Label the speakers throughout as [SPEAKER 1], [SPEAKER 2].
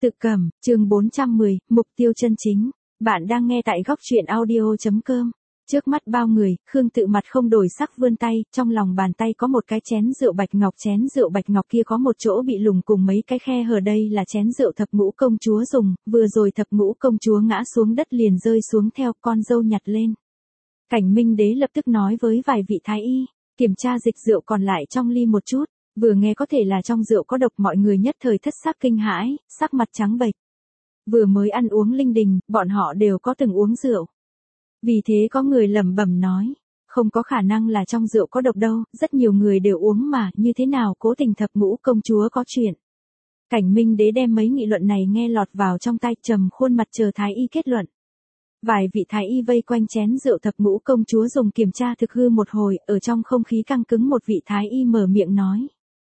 [SPEAKER 1] Tự Cẩm, chương 410, mục tiêu chân chính. Bạn đang nghe tại góc truyện audio.com. Trước mắt bao người, Khương Tự mặt không đổi sắc vươn tay, trong lòng bàn tay có một cái chén rượu bạch ngọc kia có một chỗ bị lủng cùng mấy cái khe hở, đây là chén rượu thập ngũ công chúa dùng, vừa rồi thập ngũ công chúa ngã xuống đất liền rơi xuống theo, con dâu nhặt lên. Cảnh Minh Đế lập tức nói với vài vị thái y, kiểm tra dịch rượu còn lại trong ly một chút. Vừa nghe có thể là trong rượu có độc, mọi người nhất thời thất sắc kinh hãi, sắc mặt trắng bệch. Vừa mới ăn uống linh đình, bọn họ đều có từng uống rượu. Vì thế có người lẩm bẩm nói, không có khả năng là trong rượu có độc đâu, rất nhiều người đều uống mà, như thế nào cố tình thập ngũ công chúa có chuyện. Cảnh Minh Đế đem mấy nghị luận này nghe lọt vào trong tai, trầm khuôn mặt chờ thái y kết luận. Vài vị thái y vây quanh chén rượu thập ngũ công chúa dùng kiểm tra thực hư một hồi, ở trong không khí căng cứng một vị thái y mở miệng nói.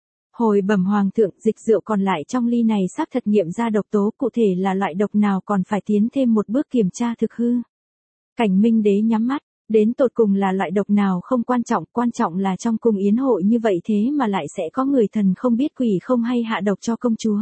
[SPEAKER 1] Hồi bẩm hoàng thượng, dịch rượu còn lại trong ly này sắp thực nghiệm ra độc tố, cụ thể là loại độc nào còn phải tiến thêm một bước kiểm tra thực hư. Cảnh Minh Đế nhắm mắt, đến tột cùng là loại độc nào không quan trọng là trong cung yến hội như vậy thế mà lại sẽ có người thần không biết quỷ không hay hạ độc cho công chúa.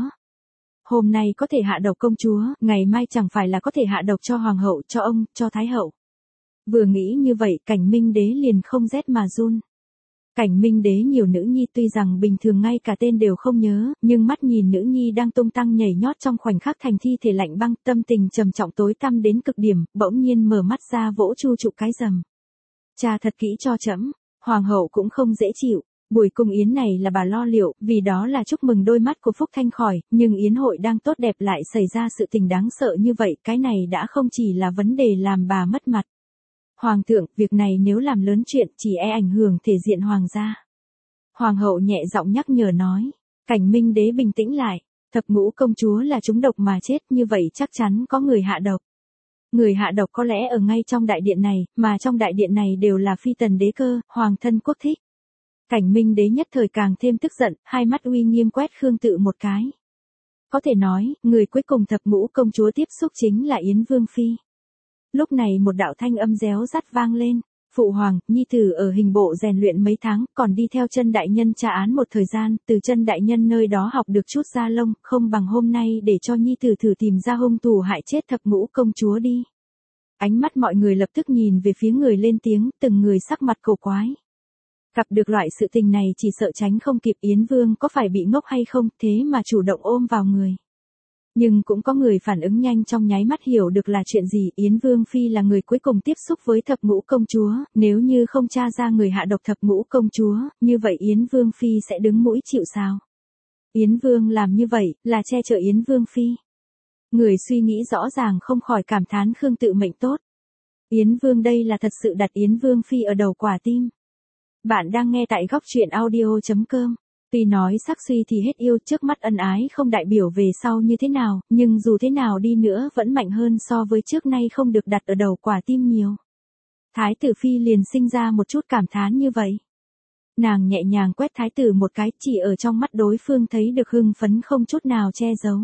[SPEAKER 1] Hôm nay có thể hạ độc công chúa, ngày mai chẳng phải là có thể hạ độc cho hoàng hậu, cho ông, cho thái hậu. Vừa nghĩ như vậy, Cảnh Minh Đế liền không rét mà run. Cảnh Minh Đế nhiều nữ nhi, tuy rằng bình thường ngay cả tên đều không nhớ, nhưng mắt nhìn nữ nhi đang tung tăng nhảy nhót trong khoảnh khắc thành thi thể lạnh băng, tâm tình trầm trọng tối tăm đến cực điểm, bỗng nhiên mở mắt ra vỗ chu trụ cái rầm. Cha thật kỹ cho trẫm. Hoàng hậu cũng không dễ chịu. Buổi cung yến này là bà lo liệu, vì đó là chúc mừng đôi mắt của Phúc Thanh khỏi, nhưng yến hội đang tốt đẹp lại xảy ra sự tình đáng sợ như vậy, cái này đã không chỉ là vấn đề làm bà mất mặt. Hoàng thượng, việc này nếu làm lớn chuyện, chỉ ảnh hưởng thể diện hoàng gia. Hoàng hậu nhẹ giọng nhắc nhở nói. Cảnh Minh Đế bình tĩnh lại, thập ngũ công chúa là trúng độc mà chết, như vậy chắc chắn có người hạ độc. Người hạ độc có lẽ ở ngay trong đại điện này, mà trong đại điện này đều là phi tần đế cơ, hoàng thân quốc thích. Cảnh Minh Đế nhất thời càng thêm tức giận, hai mắt uy nghiêm quét Khương Tự một cái. Có thể nói, người cuối cùng thập ngũ công chúa tiếp xúc chính là Yến Vương Phi. Lúc này một đạo thanh âm réo rắt vang lên, phụ hoàng, nhi tử ở hình bộ rèn luyện mấy tháng, còn đi theo chân đại nhân tra án một thời gian, từ chân đại nhân nơi đó học được chút da lông, không bằng hôm nay để cho nhi tử thử tìm ra hung thủ hại chết thập ngũ công chúa đi. Ánh mắt mọi người lập tức nhìn về phía người lên tiếng, từng người sắc mặt cổ quái. Gặp được loại sự tình này chỉ sợ tránh không kịp, Yến Vương có phải bị ngốc hay không, thế mà chủ động ôm vào người. Nhưng cũng có người phản ứng nhanh, trong nháy mắt hiểu được là chuyện gì, Yến Vương Phi là người cuối cùng tiếp xúc với thập ngũ công chúa, nếu như không tra ra người hạ độc thập ngũ công chúa, như vậy Yến Vương Phi sẽ đứng mũi chịu sào. Yến Vương làm như vậy, là che chở Yến Vương Phi. Người suy nghĩ rõ ràng không khỏi cảm thán Khương Tự mệnh tốt. Yến Vương đây là thật sự đặt Yến Vương Phi ở đầu quả tim. Bạn đang nghe tại góc truyện audio.com. Tuy nói sắc suy thì hết yêu, trước mắt ân ái không đại biểu về sau như thế nào, nhưng dù thế nào đi nữa vẫn mạnh hơn so với trước nay không được đặt ở đầu quả tim nhiều. Thái tử Phi liền sinh ra một chút cảm thán như vậy. Nàng nhẹ nhàng quét thái tử một cái, chỉ ở trong mắt đối phương thấy được hưng phấn không chút nào che giấu.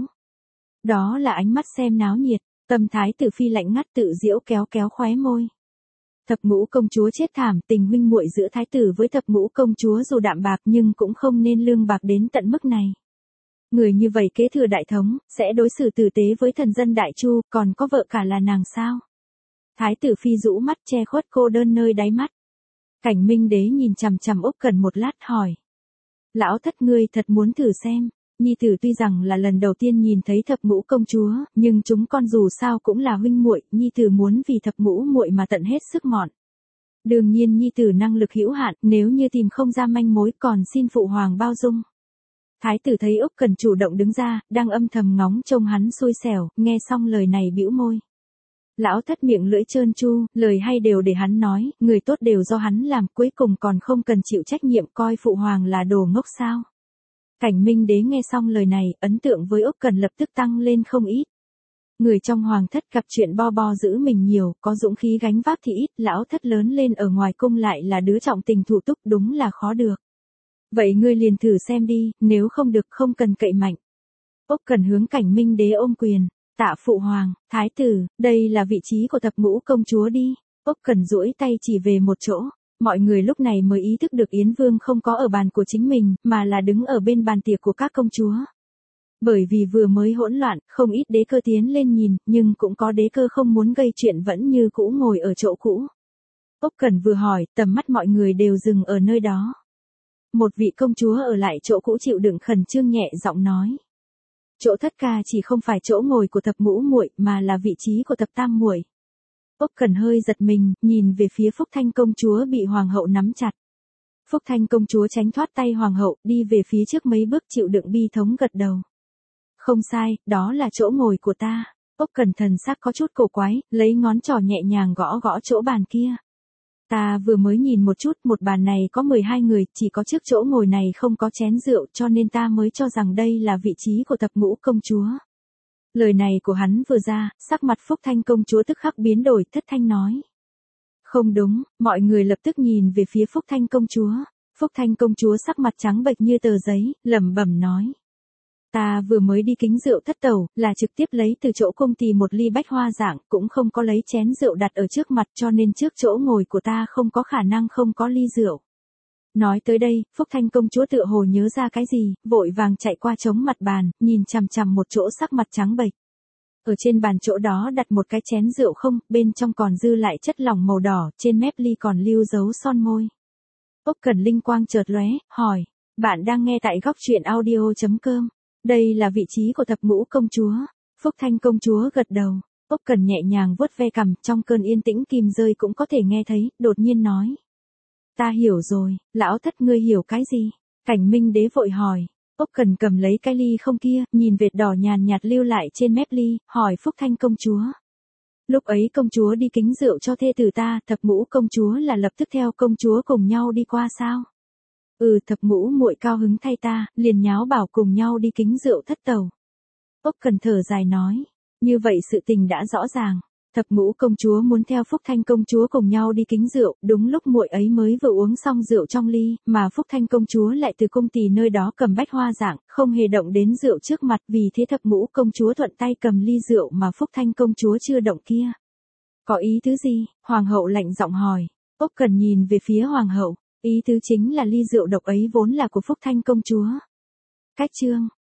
[SPEAKER 1] Đó là ánh mắt xem náo nhiệt, tâm thái tử Phi lạnh ngắt tự giễu kéo kéo khóe môi. Thập ngũ công chúa chết thảm, tình huynh muội giữa thái tử với thập ngũ công chúa dù đạm bạc nhưng cũng không nên lương bạc đến tận mức này. Người như vậy kế thừa đại thống, sẽ đối xử tử tế với thần dân đại chu, còn có vợ cả là nàng sao? Thái tử Phi rũ mắt che khuất cô đơn nơi đáy mắt. Cảnh Minh Đế nhìn chằm chằm Úc Cẩn một lát hỏi. Lão thất, ngươi thật muốn thử xem. Nhi tử tuy rằng là lần đầu tiên nhìn thấy thập ngũ công chúa, nhưng chúng con dù sao cũng là huynh muội, nhi tử muốn vì thập ngũ muội mà tận hết sức mọn. Đương nhiên nhi tử năng lực hữu hạn, nếu như tìm không ra manh mối còn xin phụ hoàng bao dung. Thái tử thấy Úc Cẩn chủ động đứng ra, đang âm thầm ngóng trông hắn xui xẻo, nghe xong lời này bĩu môi. Lão thất miệng lưỡi trơn tru, lời hay đều để hắn nói, người tốt đều do hắn làm, cuối cùng còn không cần chịu trách nhiệm, coi phụ hoàng là đồ ngốc sao? Cảnh Minh Đế nghe xong lời này, ấn tượng với Úc Cẩn lập tức tăng lên không ít. Người trong hoàng thất gặp chuyện bo bo giữ mình nhiều, có dũng khí gánh vác thì ít, lão thất lớn lên ở ngoài cung lại là đứa trọng tình thủ túc, đúng là khó được. Vậy ngươi liền thử xem đi, nếu không được không cần cậy mạnh. Úc Cẩn hướng Cảnh Minh Đế ôm quyền, tạ phụ hoàng, thái tử, đây là vị trí của thập ngũ công chúa đi. Úc Cẩn duỗi tay chỉ về một chỗ. Mọi người lúc này mới ý thức được Yến Vương không có ở bàn của chính mình, mà là đứng ở bên bàn tiệc của các công chúa. Bởi vì vừa mới hỗn loạn, không ít đế cơ tiến lên nhìn, nhưng cũng có đế cơ không muốn gây chuyện vẫn như cũ ngồi ở chỗ cũ. Ốc Cẩn vừa hỏi, tầm mắt mọi người đều dừng ở nơi đó. Một vị công chúa ở lại chỗ cũ chịu đựng khẩn trương nhẹ giọng nói. Chỗ thất ca chỉ không phải chỗ ngồi của thập ngũ muội mà là vị trí của thập tam muội. Ốc Cẩn hơi giật mình, nhìn về phía Phúc Thanh công chúa bị hoàng hậu nắm chặt. Phúc Thanh công chúa tránh thoát tay hoàng hậu, đi về phía trước mấy bước chịu đựng bi thống gật đầu. Không sai, đó là chỗ ngồi của ta. Ốc Cẩn thần sắc có chút cổ quái, lấy ngón trỏ nhẹ nhàng gõ gõ chỗ bàn kia. Ta vừa mới nhìn một chút, một bàn này có 12 người, chỉ có trước chỗ ngồi này không có chén rượu cho nên ta mới cho rằng đây là vị trí của thập ngũ công chúa. Lời này của hắn vừa ra, sắc mặt Phúc Thanh công chúa tức khắc biến đổi, thất thanh nói. Không đúng, mọi người lập tức nhìn về phía Phúc Thanh công chúa. Phúc Thanh công chúa sắc mặt trắng bệch như tờ giấy, lẩm bẩm nói. Ta vừa mới đi kính rượu thất tẩu, là trực tiếp lấy từ chỗ cung tỳ một ly bách hoa dạng, cũng không có lấy chén rượu đặt ở trước mặt cho nên trước chỗ ngồi của ta không có khả năng không có ly rượu. Nói tới đây, Phúc Thanh công chúa tựa hồ nhớ ra cái gì, vội vàng chạy qua chống mặt bàn, nhìn chằm chằm một chỗ sắc mặt trắng bệch. Ở trên bàn chỗ đó đặt một cái chén rượu không, bên trong còn dư lại chất lỏng màu đỏ, trên mép ly còn lưu dấu son môi. Ốc Cẩn linh quang chợt lóe, hỏi, bạn đang nghe tại góc truyện audio.com. Đây là vị trí của thập ngũ công chúa. Phúc Thanh công chúa gật đầu. Ốc Cẩn nhẹ nhàng vuốt ve cằm, trong cơn yên tĩnh kim rơi cũng có thể nghe thấy, đột nhiên nói. Ta hiểu rồi, lão thất ngươi hiểu cái gì? Cảnh Minh đế vội hỏi. Ốc Cẩn cầm lấy cái ly không kia, nhìn vệt đỏ nhàn nhạt lưu lại trên mép ly, hỏi Phúc Thanh công chúa. Lúc ấy công chúa đi kính rượu cho thê tử ta, thập ngũ công chúa là lập tức theo công chúa cùng nhau đi qua sao? Thập ngũ muội cao hứng thay ta, liền nháo bảo cùng nhau đi kính rượu thất tẩu. Ốc Cẩn thở dài nói, như vậy sự tình đã rõ ràng. Thập ngũ công chúa muốn theo Phúc Thanh công chúa cùng nhau đi kính rượu, đúng lúc muội ấy mới vừa uống xong rượu trong ly, mà Phúc Thanh công chúa lại từ cung tỳ nơi đó cầm bách hoa dạng, không hề động đến rượu trước mặt, vì thế thập ngũ công chúa thuận tay cầm ly rượu mà Phúc Thanh công chúa chưa động kia. Có ý tứ gì? Hoàng hậu lạnh giọng hỏi. Ốc Cẩn nhìn về phía hoàng hậu, ý tứ chính là ly rượu độc ấy vốn là của Phúc Thanh công chúa. Cách chương